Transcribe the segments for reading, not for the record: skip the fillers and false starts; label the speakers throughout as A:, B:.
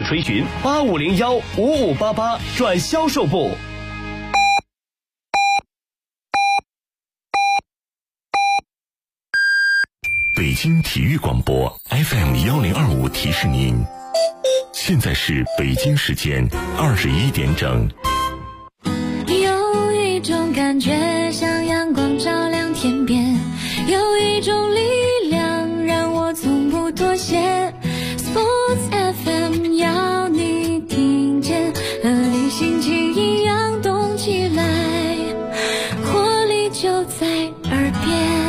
A: 垂询85015588转销售部。
B: 北京体育广播 FM1025提示您，现在是北京时间21点整。
C: 有一种感觉像阳光照亮天边，有一种力量让我从不妥协。 Sports FM 要你听见，和你心情一样动起来，活力就在耳边。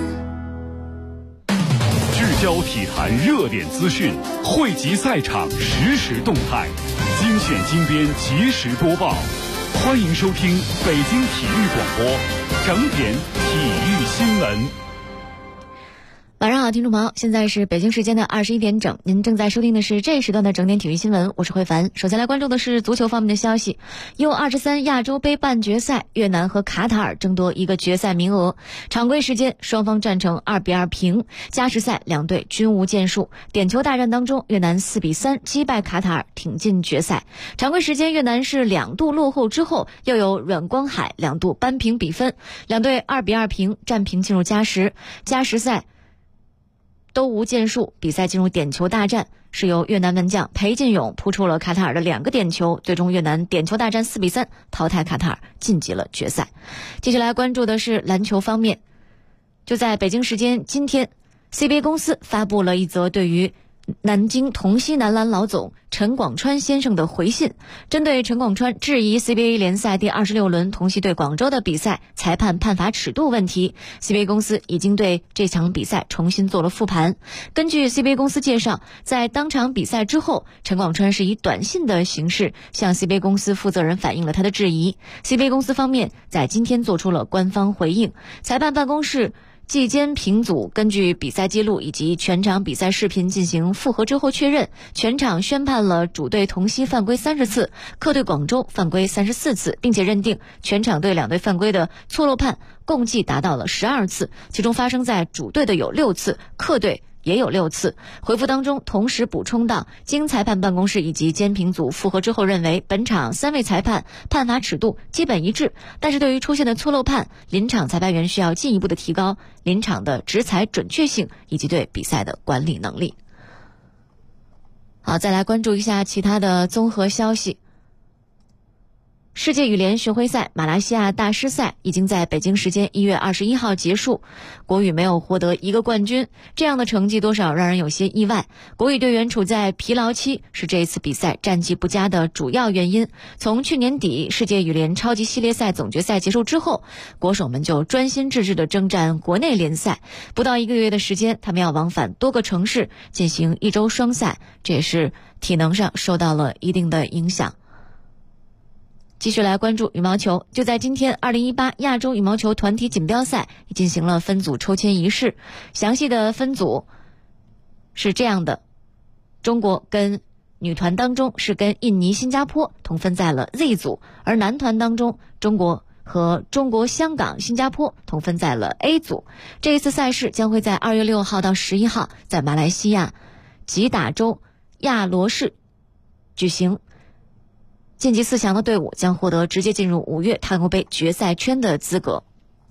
D: 聚焦体坛热点资讯，汇集赛场实时动态，精选精编及时播报。欢迎收听北京体育广播整点体育新闻。
E: 晚上好，听众朋友，现在是北京时间的21点整，您正在收听的是这一时段的整点体育新闻，我是慧凡。首先来关注的是足球方面的消息。U23亚洲杯半决赛，越南和卡塔尔争夺一个决赛名额。常规时间双方战成2-2平，加时赛两队均无建树。点球大战当中，越南4-3击败卡塔尔，挺进决赛。常规时间越南是2度落后之后，又有阮光海2度扳平比分，两队2-2平战平进入加时。加时赛都无建树，比赛进入点球大战，是由越南门将裴进勇扑出了卡塔尔的2个点球，最终越南点球大战4-3淘汰卡塔尔，晋级了决赛。接下来关注的是篮球方面，就在北京时间今天 CBA 公司发布了一则对于南京同曦男篮老总陈广川先生的回信，针对陈广川质疑 CBA 联赛第26轮同曦对广州的比赛裁判判罚尺度问题， CBA 公司已经对这场比赛重新做了复盘。根据 CBA 公司介绍，在当场比赛之后，陈广川是以短信的形式向 CBA 公司负责人反映了他的质疑。 CBA 公司方面在今天做出了官方回应，裁判办公室季监评组根据比赛记录以及全场比赛视频进行复核之后确认，全场宣判了主队同曦犯规30次，客队广州犯规34次，并且认定全场对两队犯规的错漏判共计达到了12次，其中发生在主队的有6次，客队也有6次。回复当中同时补充到，经裁判办公室以及监评组复核之后认为，本场3位裁判判罚尺度基本一致，但是对于出现的错漏判，临场裁判员需要进一步的提高临场的执裁准确性以及对比赛的管理能力。好，再来关注一下其他的综合消息。世界羽联巡回赛马来西亚大师赛已经在北京时间1月21号结束，国羽没有获得一个冠军，这样的成绩多少让人有些意外。国羽队员处在疲劳期，是这一次比赛战绩不佳的主要原因。从去年底世界羽联超级系列赛总决赛结束之后，国手们就专心致志地征战国内联赛，不到1个月的时间，他们要往返多个城市进行1周双赛，这也是体能上受到了一定的影响。继续来关注羽毛球，就在今天2018亚洲羽毛球团体锦标赛也进行了分组抽签仪式。详细的分组是这样的，中国跟女团当中是跟印尼、新加坡同分在了 Z 组，而男团当中中国和中国、香港、新加坡同分在了 A 组。这一次赛事将会在2月6号到11号在马来西亚吉打州亚罗士举行，晋级4强的队伍将获得直接进入5月碳欧杯决赛圈的资格。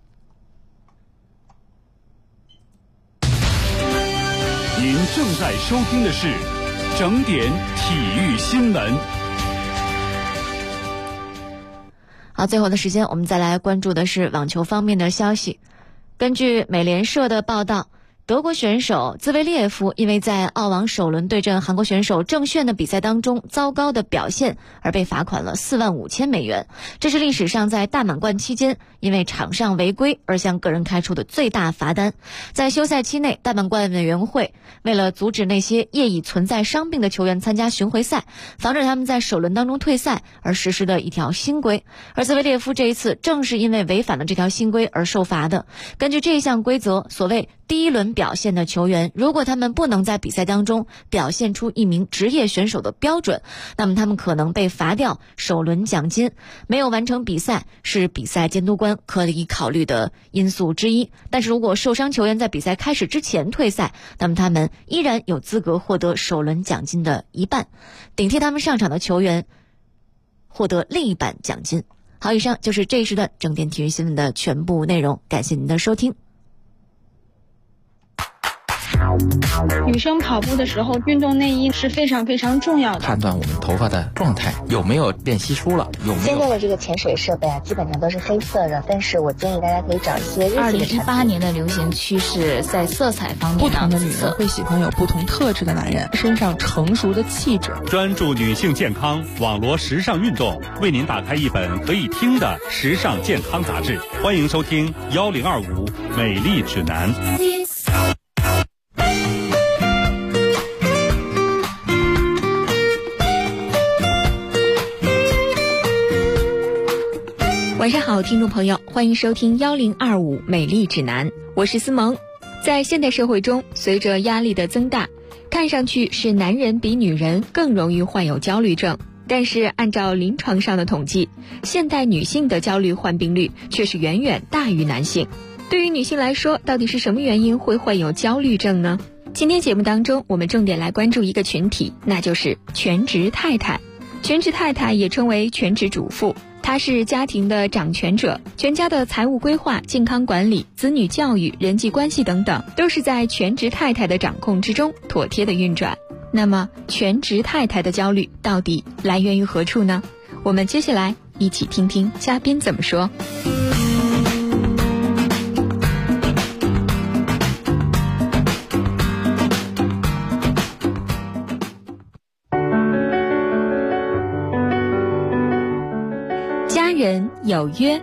D: 您正在收听的是整点体育新闻。
E: 好，最后的时间我们再来关注的是网球方面的消息。根据美联社的报道，德国选手兹维列夫因为在澳网首轮对阵韩国选手郑炫的比赛当中糟糕的表现而被罚款了$45,000，这是历史上在大满贯期间因为场上违规而向个人开出的最大罚单。在休赛期内，大满贯委员会为了阻止那些业已存在伤病的球员参加巡回赛，防止他们在首轮当中退赛而实施的一条新规，而兹维列夫这一次正是因为违反了这条新规而受罚的。根据这项规则，所谓第一轮表现的球员，如果他们不能在比赛当中表现出一名职业选手的标准，那么他们可能被罚掉首轮奖金。没有完成比赛是比赛监督官可以考虑的因素之一，但是如果受伤球员在比赛开始之前退赛，那么他们依然有资格获得首轮奖金的一半，顶替他们上场的球员获得另一半奖金。好，以上就是这一时段正点体育新闻的全部内容，感谢您的收听。
F: 女生跑步的时候，运动内衣是非常非常重要的，
G: 判断我们头发的状态有没有变稀疏了，有没有。
H: 现在的这个潜水设备啊，基本上都是黑色的，但是我建议大家可以找一些日系的产品。
I: 2018年的流行趋势在色彩方面，
J: 不同的女人会喜欢有不同特质的男人，身上成熟的气质。
D: 专注女性健康，网罗时尚运动，为您打开一本可以听的时尚健康杂志。欢迎收听1025美丽指南。
K: 晚上好，听众朋友，欢迎收听1025美丽指南，我是思萌。在现代社会中，随着压力的增大，看上去是男人比女人更容易患有焦虑症，但是按照临床上的统计，现代女性的焦虑患病率却是远远大于男性。对于女性来说，到底是什么原因会患有焦虑症呢？今天节目当中，我们重点来关注一个群体，那就是全职太太。全职太太也称为全职主妇，她是家庭的掌权者，全家的财务规划、健康管理、子女教育、人际关系等等，都是在全职太太的掌控之中妥帖的运转。那么，全职太太的焦虑到底来源于何处呢？我们接下来一起听听嘉宾怎么说。家人有约。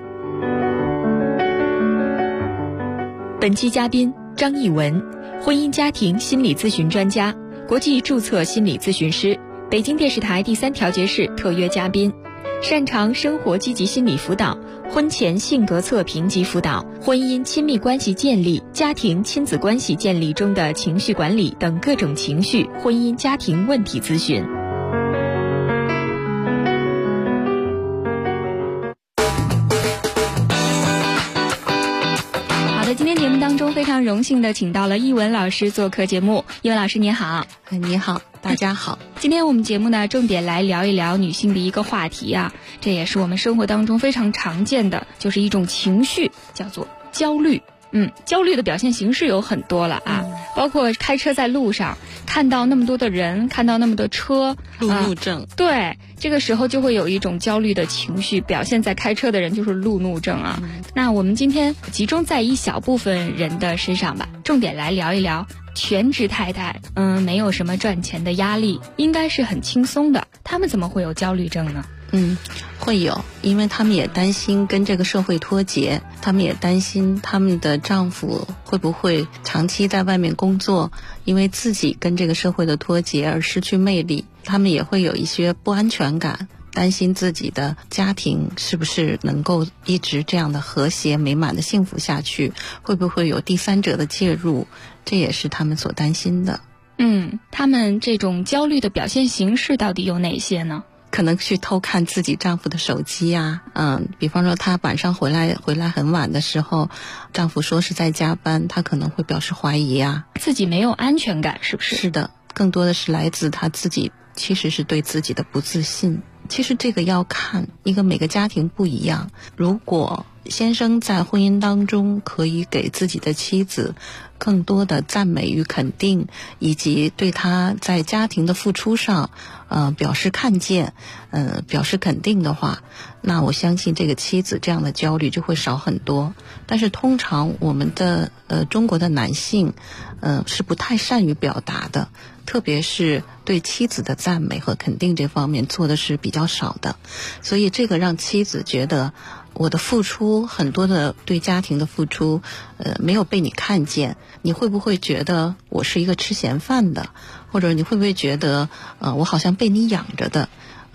K: 本期嘉宾张艺文，婚姻家庭心理咨询专家，国际注册心理咨询师，北京电视台第3调节室特约嘉宾，擅长生活积极心理辅导、婚前性格测评及辅导、婚姻亲密关系建立、家庭亲子关系建立中的情绪管理等各种情绪、婚姻家庭问题咨询。今天节目当中非常荣幸的请到了艺文老师做客节目。艺文老师您好。
J: 你好，大家好。
K: 今天我们节目呢重点来聊一聊女性的一个话题啊，这也是我们生活当中非常常见的，就是一种情绪，叫做焦虑。焦虑的表现形式有很多了啊，包括开车在路上看到那么多的人，看到那么多车，
J: 路怒症。
K: 对，这个时候就会有一种焦虑的情绪表现在开车的人，就是路怒症啊。那我们今天集中在一小部分人的身上吧，重点来聊一聊全职太太。没有什么赚钱的压力，应该是很轻松的，他们怎么会有焦虑症呢？
J: 会有，因为他们也担心跟这个社会脱节，他们也担心他们的丈夫会不会长期在外面工作，因为自己跟这个社会的脱节而失去魅力，他们也会有一些不安全感，担心自己的家庭是不是能够一直这样的和谐美满的幸福下去，会不会有第三者的介入，这也是他们所担心的。
K: 他们这种焦虑的表现形式到底有哪些呢？
J: 可能去偷看自己丈夫的手机啊，比方说他晚上回来很晚的时候，丈夫说是在加班，他可能会表示怀疑啊，
K: 自己没有安全感，是不是？
J: 是的，更多的是来自他自己其实是对自己的不自信。其实这个要看每个家庭不一样，如果先生在婚姻当中可以给自己的妻子更多的赞美与肯定，以及对他在家庭的付出上表示看见，表示肯定的话，那我相信这个妻子这样的焦虑就会少很多。但是通常我们的中国的男性是不太善于表达的，特别是对妻子的赞美和肯定这方面做的是比较少的，所以这个让妻子觉得我的付出，很多的对家庭的付出没有被你看见，你会不会觉得我是一个吃闲饭的，或者你会不会觉得我好像被你养着的，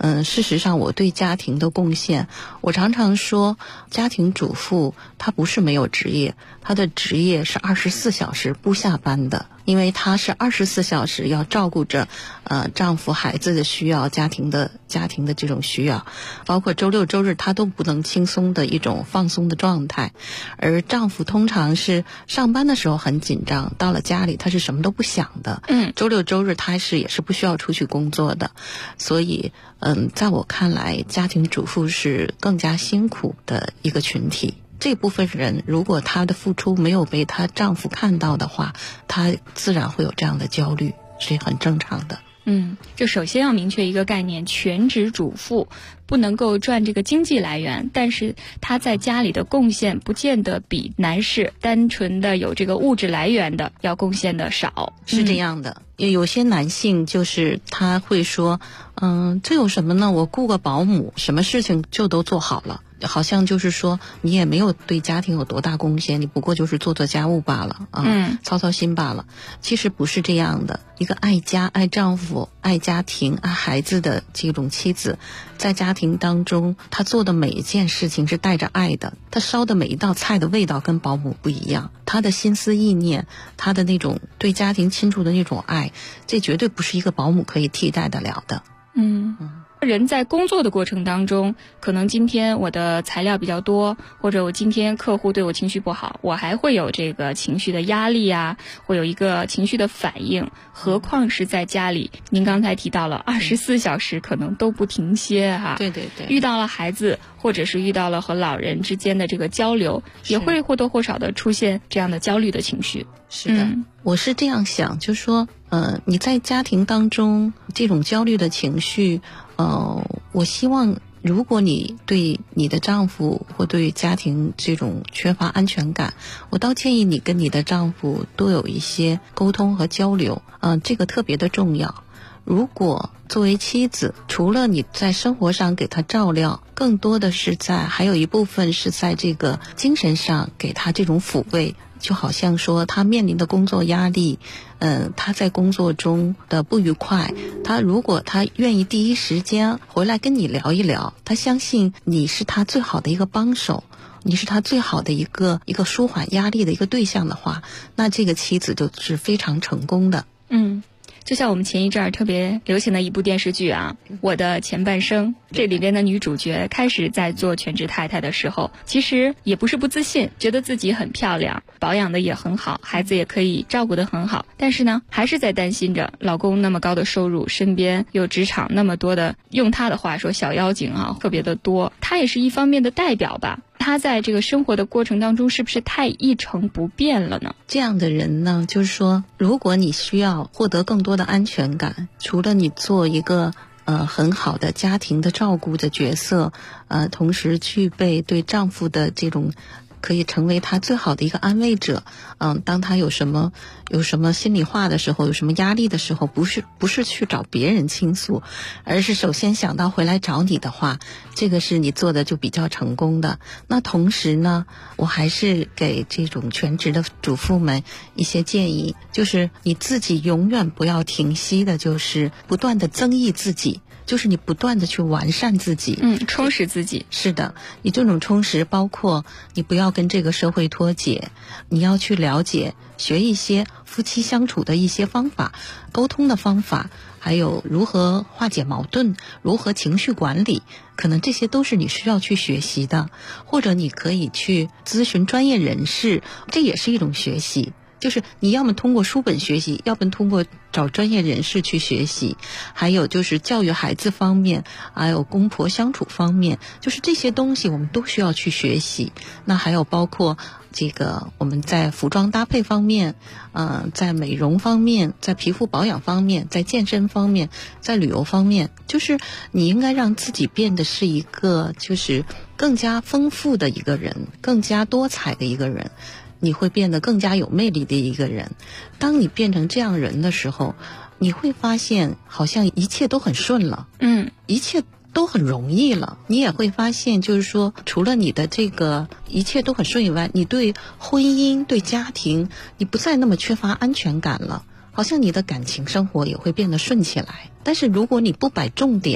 J: 事实上我对家庭的贡献，我常常说家庭主妇她不是没有职业，她的职业是24小时不下班的，因为她是24小时要照顾着丈夫孩子的需要，家庭的这种需要，包括周六周日她都不能轻松的一种放松的状态。而丈夫通常是上班的时候很紧张，到了家里他是什么都不想的，周六周日他也是不需要出去工作的。所以在我看来，家庭主妇是更加辛苦的一个群体。这部分人如果她的付出没有被她丈夫看到的话，她自然会有这样的焦虑，是很正常的。
K: 就首先要明确一个概念，全职主妇不能够赚这个经济来源，但是她在家里的贡献不见得比男士单纯的有这个物质来源的要贡献的少。
J: 是这样的，有些男性就是他会说这有什么呢，我雇个保姆什么事情就都做好了，好像就是说你也没有对家庭有多大贡献，你不过就是做做家务罢了操操心罢了。其实不是这样的，一个爱家爱丈夫爱家庭爱孩子的这种妻子，在家庭当中她做的每一件事情是带着爱的，她烧的每一道菜的味道跟保姆不一样，她的心思意念，她的那种对家庭亲属的那种爱，这绝对不是一个保姆可以替代得了的。
K: 人在工作的过程当中，可能今天我的材料比较多，或者我今天客户对我情绪不好，我还会有这个情绪的压力啊，会有一个情绪的反应，何况是在家里，您刚才提到了24小时可能都不停歇
J: 对，
K: 遇到了孩子或者是遇到了和老人之间的这个交流，也会或多或少的出现这样的焦虑的情绪。
J: 是的，我是这样想，就是说你在家庭当中这种焦虑的情绪，我希望如果你对你的丈夫或对家庭这种缺乏安全感，我倒建议你跟你的丈夫多有一些沟通和交流，这个特别的重要。如果作为妻子，除了你在生活上给他照料，更多的是还有一部分是在这个精神上给他这种抚慰，就好像说他面临的工作压力，他在工作中的不愉快，如果他愿意第一时间回来跟你聊一聊，他相信你是他最好的一个帮手，你是他最好的一个舒缓压力的一个对象的话，那这个妻子就是非常成功的。
K: 就像我们前一阵儿特别流行的一部电视剧我的前半生，这里边的女主角开始在做全职太太的时候，其实也不是不自信，觉得自己很漂亮，保养的也很好，孩子也可以照顾得很好，但是呢还是在担心着老公那么高的收入，身边有职场那么多的，用他的话说小妖精特别的多，他也是一方面的代表吧。他在这个生活的过程当中是不是太一成不变了呢？
J: 这样的人呢，就是说如果你需要获得更多的安全感，除了你做一个很好的家庭的照顾的角色，同时具备对丈夫的这种可以成为他最好的一个安慰者。当他有什么心里话的时候，有什么压力的时候，不是去找别人倾诉，而是首先想到回来找你的话，这个是你做的就比较成功的。那同时呢，我还是给这种全职的主妇们一些建议，就是你自己永远不要停息的，就是不断的增益自己，就是你不断的去完善自己，
K: 充实自己。
J: 是的，你这种充实包括你不要跟这个社会脱节，你要去了解学一些夫妻相处的一些方法，沟通的方法，还有如何化解矛盾，如何情绪管理，可能这些都是你需要去学习的，或者你可以去咨询专业人士，这也是一种学习。就是你要么通过书本学习，要么通过找专业人士去学习，还有就是教育孩子方面，还有公婆相处方面，就是这些东西我们都需要去学习。那还有包括这个我们在服装搭配方面，在美容方面，在皮肤保养方面，在健身方面，在旅游方面，就是你应该让自己变得是一个就是更加丰富的一个人，更加多彩的一个人，你会变得更加有魅力的一个人。当你变成这样人的时候，你会发现好像一切都很顺了，一切都很容易了。你也会发现就是说，除了你的这个一切都很顺以外，你对婚姻对家庭你不再那么缺乏安全感了，好像你的感情生活也会变得顺起来。但是如果你不摆重点，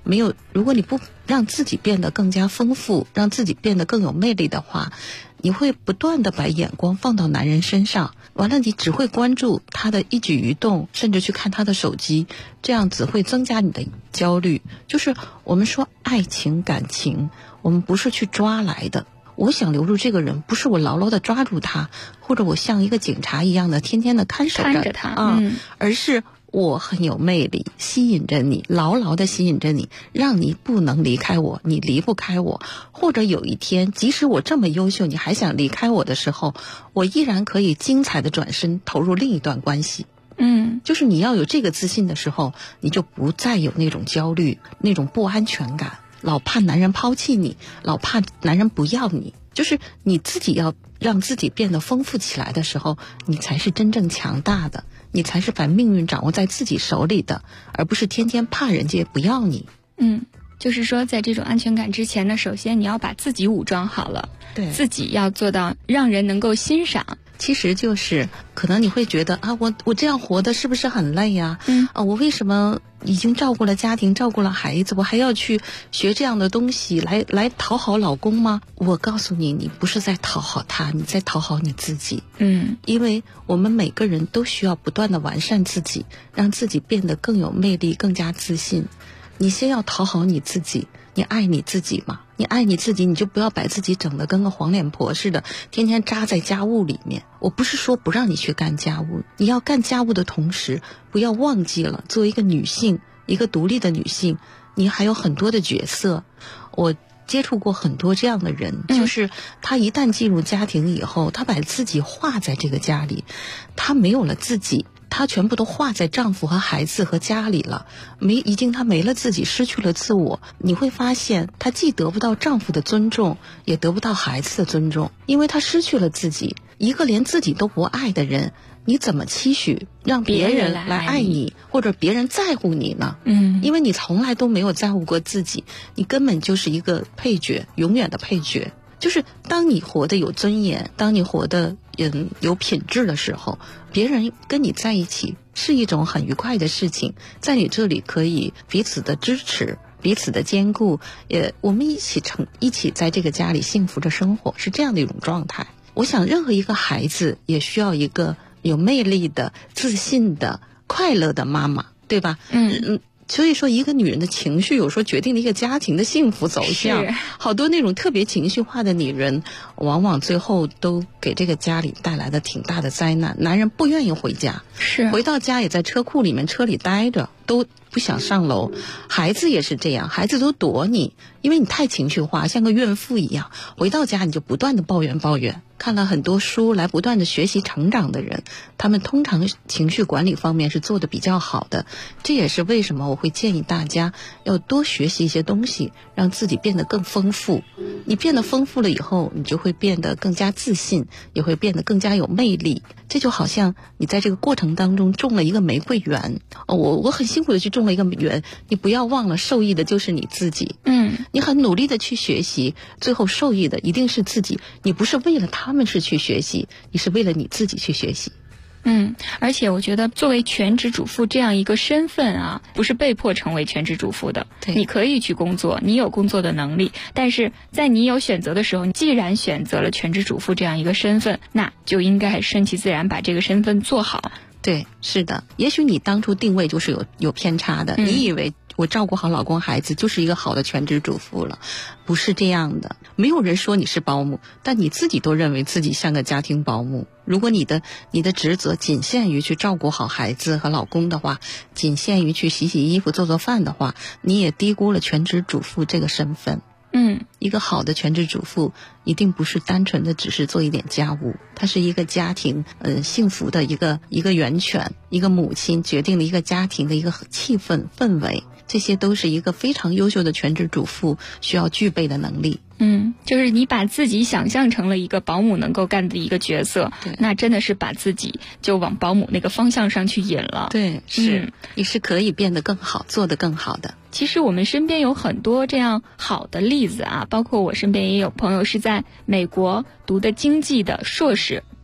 J: 如果你不让自己变得更加丰富，让自己变得更有魅力的话，你会不断的把眼光放到男人身上，完了你只会关注他的一举一动，甚至去看他的手机，这样子会增加你的焦虑。就是我们说爱情感情，我们不是去抓来的。我想留住这个人，不是我牢牢的抓住他，或者我像一个警察一样的天天的看守着
I: 他
J: 而是我很有魅力，吸引着你，牢牢的吸引着你，让你不能离开我，你离不开我。或者有一天，即使我这么优秀，你还想离开我的时候，我依然可以精彩的转身投入另一段关系。就是你要有这个自信的时候，你就不再有那种焦虑，那种不安全感，老怕男人抛弃你，老怕男人不要你。就是你自己要让自己变得丰富起来的时候，你才是真正强大的，你才是把命运掌握在自己手里的，而不是天天怕人家不要你。
I: 就是说在这种安全感之前呢，首先你要把自己武装好了，
J: 对，
I: 自己要做到让人能够欣赏。
J: 其实就是可能你会觉得啊，我这样活的是不是很累呀？我为什么已经照顾了家庭，照顾了孩子，我还要去学这样的东西来讨好老公吗？我告诉你，你不是在讨好他，你在讨好你自己。因为我们每个人都需要不断的完善自己，让自己变得更有魅力，更加自信。你先要讨好你自己，你爱你自己嘛？你爱你自己，你就不要把自己整得跟个黄脸婆似的，天天扎在家务里面。我不是说不让你去干家务，你要干家务的同时，不要忘记了作为一个女性，一个独立的女性，你还有很多的角色。我接触过很多这样的人，就是他一旦进入家庭以后，他把自己化在这个家里，他没有了自己，她全部都化在丈夫和孩子和家里了，已经她没了自己，失去了自我。你会发现她既得不到丈夫的尊重，也得不到孩子的尊重，因为她失去了自己。一个连自己都不爱的人，你怎么期许让别人来爱你，或者别人在乎你呢？因为你从来都没有在乎过自己，你根本就是一个配角，永远的配角。就是当你活得有尊严，当你活得有品质的时候，别人跟你在一起是一种很愉快的事情，在你这里可以彼此的支持，彼此的兼顾，我们一起在这个家里幸福的生活，是这样的一种状态。我想任何一个孩子也需要一个有魅力的、自信的、快乐的妈妈，对吧？所以说一个女人的情绪有时候决定了一个家庭的幸福走向。好多那种特别情绪化的女人，往往最后都给这个家里带来了挺大的灾难。男人不愿意回家，回到家也在车库里面车里待着，都不想上楼。孩子也是这样，孩子都躲你，因为你太情绪化，像个怨妇一样。回到家你就不断的抱怨。看了很多书来不断的学习成长的人，他们通常情绪管理方面是做得比较好的。这也是为什么我会建议大家要多学习一些东西，让自己变得更丰富。你变得丰富了以后，你就会变得更加自信，也会变得更加有魅力。这就好像你在这个过程当中种了一个玫瑰园，我很辛苦的去种了一个园，你不要忘了受益的就是你自己。你很努力的去学习，最后受益的一定是自己。你不是为了他们是去学习，你是为了你自己去学习。
I: 而且我觉得作为全职主妇这样一个身份啊，不是被迫成为全职主妇的。你可以去工作，你有工作的能力，但是在你有选择的时候，你既然选择了全职主妇这样一个身份，那就应该顺其自然把这个身份做好。
J: 对，是的，也许你当初定位就是有偏差的，你以为我照顾好老公孩子就是一个好的全职主妇了，不是这样的。没有人说你是保姆，但你自己都认为自己像个家庭保姆。如果你的职责仅限于去照顾好孩子和老公的话，仅限于去洗洗衣服做做饭的话，你也低估了全职主妇这个身份。一个好的全职主妇一定不是单纯的只是做一点家务，它是一个家庭幸福的一个源泉，一个母亲决定了一个家庭的一个气氛围，这些都是一个非常优秀的全职主妇需要具备的能力。
I: 就是你把自己想象成了一个保姆能够干的一个角色，那真的是把自己就往保姆那个方向上去引了。
J: 对，是，你是可以变得更好，做得更好的。
I: 其实我们身边有很多这样好的例子啊，包括我身边也有朋友是在美国读的经济的硕士，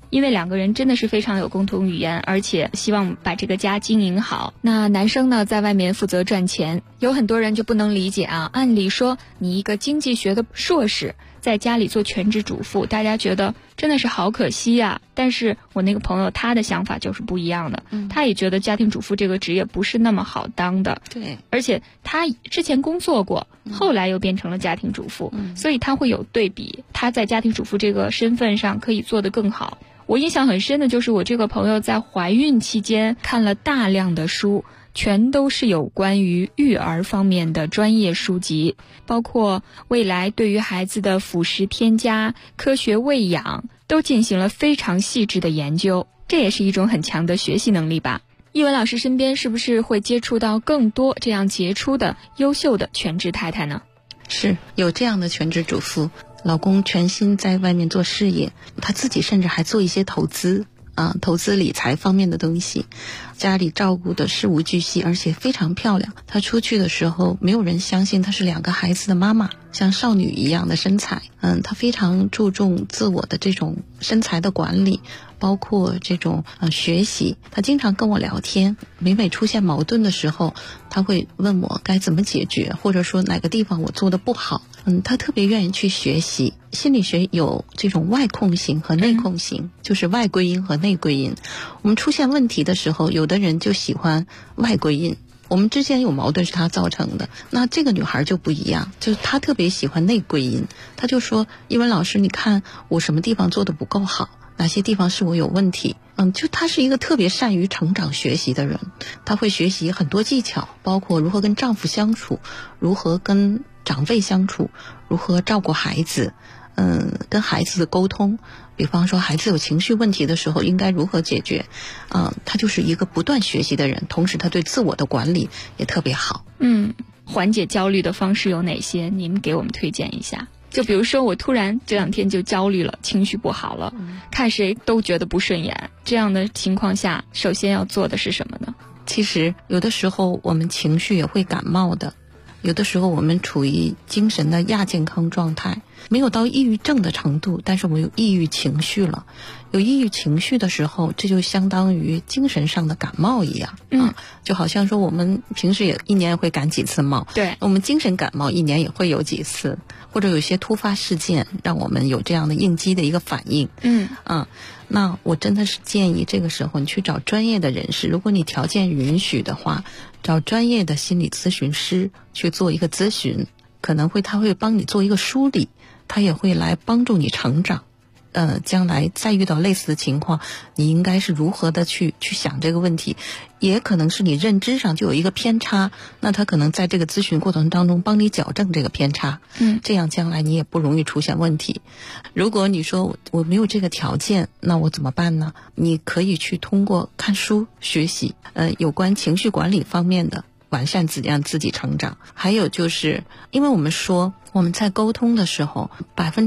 I: 因为两个人真的是非常有共同语言，而且希望把这个家经营好。
K: 那男生呢，在外面负责赚钱，有很多人就不能理解啊。按理说，你一个经济学的硕士，在家里做全职主妇，大家觉得真的是好可惜啊。但是我那个朋友他的想法就是不一样的，他也觉得家庭主妇这个职业不是那么好当的。
J: 对，
I: 而且他之前工作过，后来又变成了家庭主妇，所以他会有对比，他在家庭主妇这个身份上可以做得更好。我印象很深的就是我这个朋友在怀孕期间看了大量的书，全都是有关于育儿方面的专业书籍，包括未来对于孩子的辅食添加、科学喂养都进行了非常细致的研究，这也是一种很强的学习能力吧。一文老师身边是不是会接触到更多这样杰出的优秀的全职太太呢？
J: 是有这样的全职主妇，老公全心在外面做事业，他自己甚至还做一些投资投资理财方面的东西，家里照顾的事无巨细，而且非常漂亮。她出去的时候没有人相信她是2个孩子的妈妈，像少女一样的身材。她非常注重自我的这种身材的管理，包括这种学习。她经常跟我聊天，每出现矛盾的时候，她会问我该怎么解决，或者说哪个地方我做的不好。她特别愿意去学习。心理学有这种外控型和内控型，就是外归因和内归因。我们出现问题的时候，有的人就喜欢外归因，我们之间有矛盾是他造成的。那这个女孩就不一样，就是她特别喜欢内归因。她就说，一文老师，你看我什么地方做的不够好，哪些地方是我有问题。就她是一个特别善于成长学习的人，她会学习很多技巧，包括如何跟丈夫相处，如何跟长辈相处，如何照顾孩子，跟孩子的沟通，比方说孩子有情绪问题的时候应该如何解决。他就是一个不断学习的人，同时他对自我的管理也特别好。
I: 缓解焦虑的方式有哪些？您给我们推荐一下。就比如说我突然这2天就焦虑了，情绪不好了，看谁都觉得不顺眼，这样的情况下首先要做的是什么呢？
J: 其实有的时候我们情绪也会感冒的，有的时候我们处于精神的亚健康状态，没有到抑郁症的程度，但是我们有抑郁情绪了。有抑郁情绪的时候，这就相当于精神上的感冒一样。就好像说我们平时也1年也会感几次冒，
I: 对，
J: 我们精神感冒1年也会有几次，或者有些突发事件让我们有这样的应激的一个反应。那我真的是建议这个时候你去找专业的人士，如果你条件允许的话，找专业的心理咨询师去做一个咨询，可能他会帮你做一个梳理，他也会来帮助你成长。将来再遇到类似的情况，你应该是如何的去想这个问题，也可能是你认知上就有一个偏差，那他可能在这个咨询过程当中帮你矫正这个偏差，这样将来你也不容易出现问题。如果你说我没有这个条件，那我怎么办呢？你可以去通过看书学习，有关情绪管理方面的，完善让自己成长。还有就是因为我们说我们在沟通的时候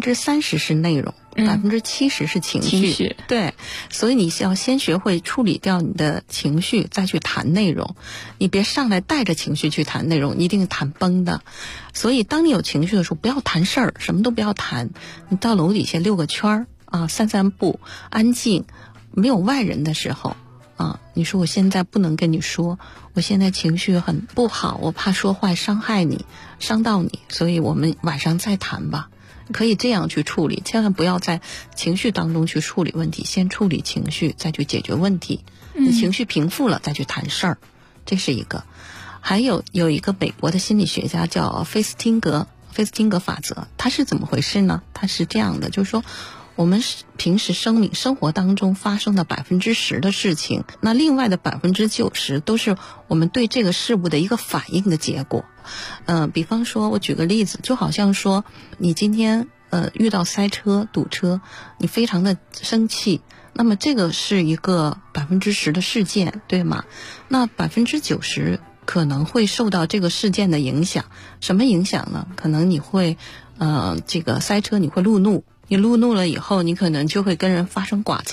J: 30%是内容，70%是情绪。对，所以你要先学会处理掉你的情绪，再去谈内容。你别上来带着情绪去谈内容，一定谈崩的。所以当你有情绪的时候，不要谈事儿，什么都不要谈，你到楼底下溜个圈散散步，安静，没有外人的时候你说我现在不能跟你说，我现在情绪很不好，我怕说话伤害你，伤到你，所以我们晚上再谈吧。可以这样去处理，千万不要在情绪当中去处理问题，先处理情绪再去解决问题。情绪平复了再去谈事儿，这是一个。还有一个美国的心理学家叫菲斯汀格法则，它是怎么回事呢？它是这样的，就是说我们平时生活当中发生的10%的事情，那另外的90%都是我们对这个事物的一个反应的结果。比方说我举个例子，就好像说你今天遇到塞车堵车，你非常的生气，那么这个是一个10%的事件，对吗？那90%可能会受到这个事件的影响。什么影响呢？可能你会这个塞车你会路怒，你路怒了以后，你可能就会跟人发生剐蹭，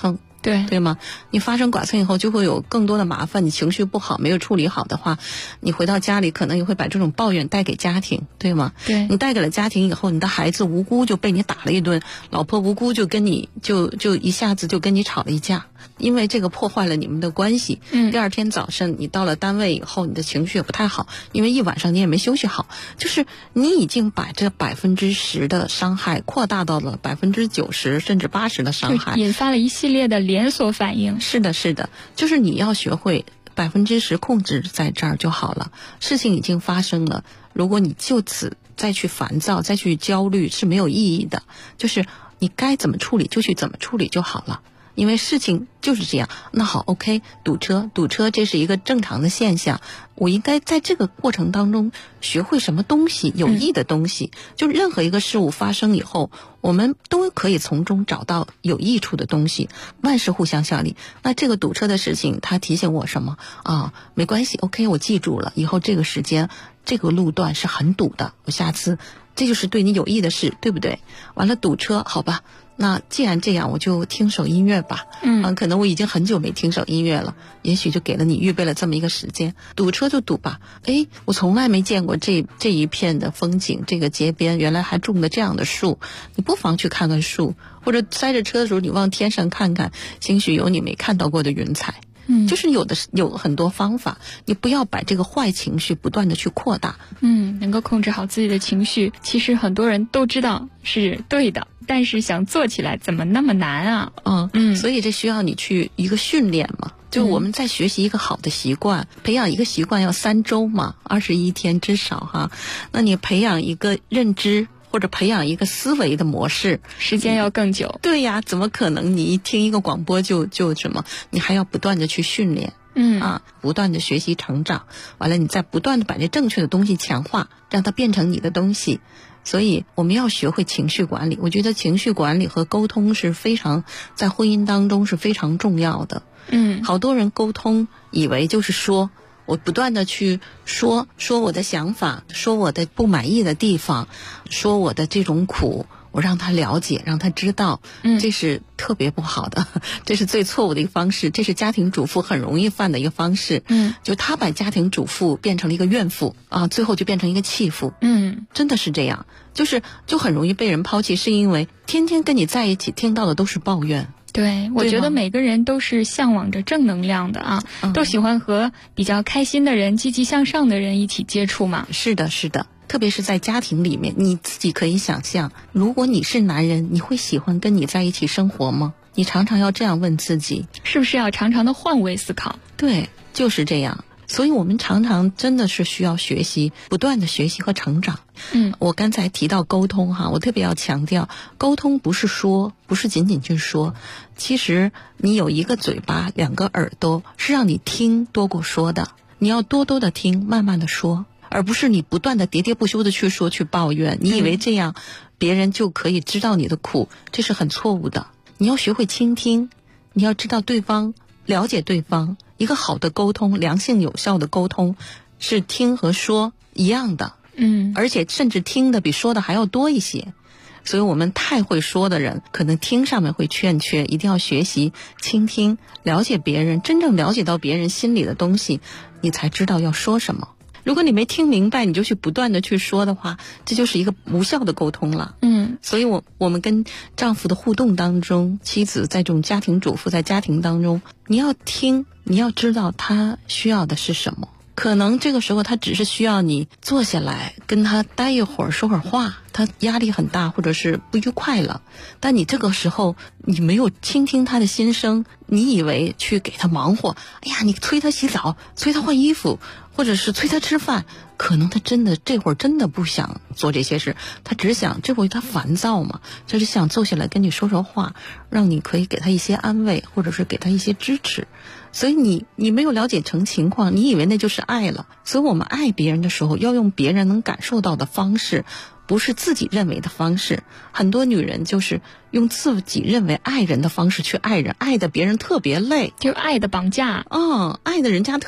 J: 对吗？你发生剐蹭以后就会有更多的麻烦，你情绪不好没有处理好的话，你回到家里可能也会把这种抱怨带给家庭，对吗？
I: 对，
J: 你带给了家庭以后，你的孩子无辜就被你打了一顿，老婆无辜就跟你就一下子就跟你吵了一架，因为这个破坏了你们的关系。第二天早上你到了单位以后，你的情绪也不太好，因为一晚上你也没休息好，就是你已经把这10%的伤害扩大到了90%甚至80%的伤害，
I: 引发了一系列的连锁反应。
J: 是的，就是你要学会10%控制在这儿就好了。事情已经发生了，如果你就此再去烦躁再去焦虑是没有意义的，就是你该怎么处理就去怎么处理就好了，因为事情就是这样。那好 OK， 堵车这是一个正常的现象，我应该在这个过程当中学会什么东西，有益的东西。就是任何一个事物发生以后，我们都可以从中找到有益处的东西，万事互相效力。那这个堵车的事情它提醒我什么啊？没关系 OK， 我记住了，以后这个时间这个路段是很堵的，我下次这就是对你有益的事，对不对？完了堵车好吧，那既然这样我就听首音乐吧。可能我已经很久没听首音乐了，也许就给了你预备了这么一个时间，堵车就堵吧。我从来没见过这一片的风景，这个街边原来还种的这样的树，你不妨去看看树，或者塞着车的时候你往天上看看，兴许有你没看到过的云彩。就是有很多方法，你不要把这个坏情绪不断的去扩大。
I: 能够控制好自己的情绪，其实很多人都知道是对的，但是想做起来怎么那么难啊？
J: 所以这需要你去一个训练嘛。就我们在学习一个好的习惯，培养一个习惯要3周嘛，21天至少哈。那你培养一个认知或者培养一个思维的模式，
I: 时间要更久。
J: 对呀，怎么可能你一听一个广播就什么？你还要不断的去训练。不断的学习成长，完了你再不断的把这正确的东西强化，让它变成你的东西。所以我们要学会情绪管理，我觉得情绪管理和沟通是非常在婚姻当中是非常重要的。好多人沟通以为就是说我不断的去说我的想法，说我的不满意的地方，说我的这种苦，我让他了解，让他知道，这是特别不好的，这是最错误的一个方式，这是家庭主妇很容易犯的一个方式。就他把家庭主妇变成了一个怨妇啊，最后就变成一个弃妇。真的是这样，就很容易被人抛弃，是因为天天跟你在一起听到的都是抱怨。
I: 对，我觉得每个人都是向往着正能量的啊，都喜欢和比较开心的人、积极向上的人一起接触嘛。
J: 是的，特别是在家庭里面，你自己可以想象，如果你是男人，你会喜欢跟你在一起生活吗？你常常要这样问自己，
I: 是不是要常常的换位思考？
J: 对，就是这样。所以我们常常真的是需要学习，不断的学习和成长。我刚才提到沟通哈，我特别要强调，沟通不是仅仅去说，其实你有一个嘴巴2个耳朵，是让你听多过说的，你要多多的听，慢慢的说，而不是你不断的喋喋不休的去说去抱怨，你以为这样别人就可以知道你的苦，这是很错误的。你要学会倾听，你要知道对方，了解对方。一个好的沟通，良性有效的沟通是听和说一样的，而且甚至听的比说的还要多一些。所以我们太会说的人，可能听上面会欠缺，一定要学习倾听，了解别人，真正了解到别人心里的东西，你才知道要说什么。如果你没听明白，你就去不断的去说的话，这就是一个无效的沟通了。所以我们跟丈夫的互动当中，妻子在这种家庭主妇在家庭当中，你要听，你要知道他需要的是什么。可能这个时候他只是需要你坐下来跟他待一会儿，说会儿话，他压力很大或者是不愉快了，但你这个时候你没有倾听他的心声，你以为去给他忙活，你催他洗澡，催他换衣服，或者是催他吃饭，可能他真的这会儿真的不想做这些事，他只想这会儿他烦躁嘛，他只想坐下来跟你说说话，让你可以给他一些安慰，或者是给他一些支持。所以你没有了解成情况，你以为那就是爱了。所以我们爱别人的时候，要用别人能感受到的方式，不是自己认为的方式。很多女人就是用自己认为爱人的方式去爱人，爱的别人特别累，
I: 就爱的绑架。
J: 爱的人家